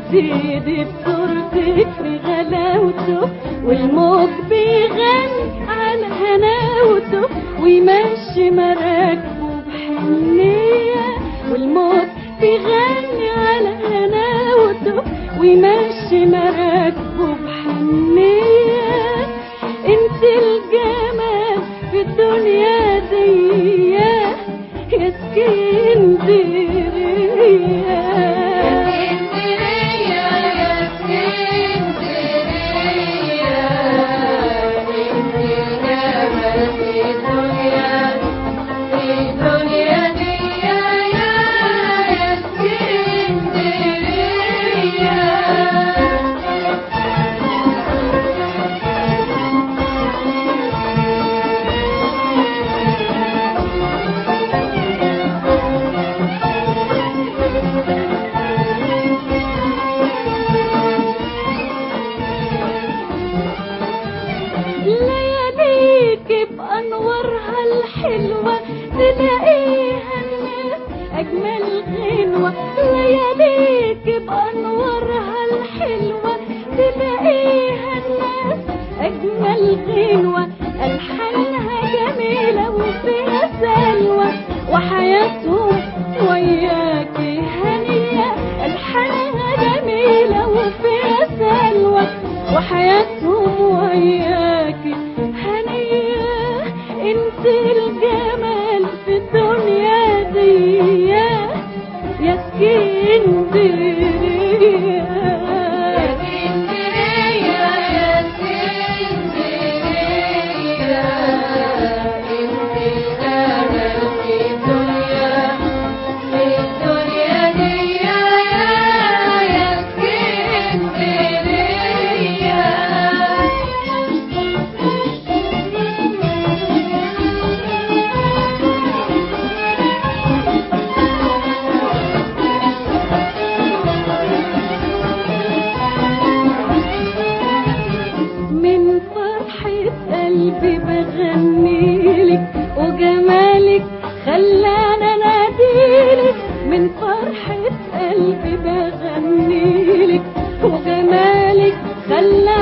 سيدي بصورتك بغلاوته، والموج بيغني على هناوته ويمشي مراكبه بحنية، والموج بيغني على هناوته ويمشي مراكبه بحنية. انت الجمال في الدنيا دي يا اسكندرية. بأنوارها الحلوة تلاقيها الناس أجمل غنوة، لياليك بأنوارها الحلوة تلاقيها الناس أجمل غنوة، ألحانها جميلة وفيها سلوى وحياتهم وياكي هنية، ألحانها جميلة وفيها سلوى وحياتهم وياكي هنية. انت الجمال في الدنيا دي يا اسكندرية. قلبي بغنيلك وجمالك خلانا ناديلك، من فرحة قلبي بغنيلك وجمالك خلانا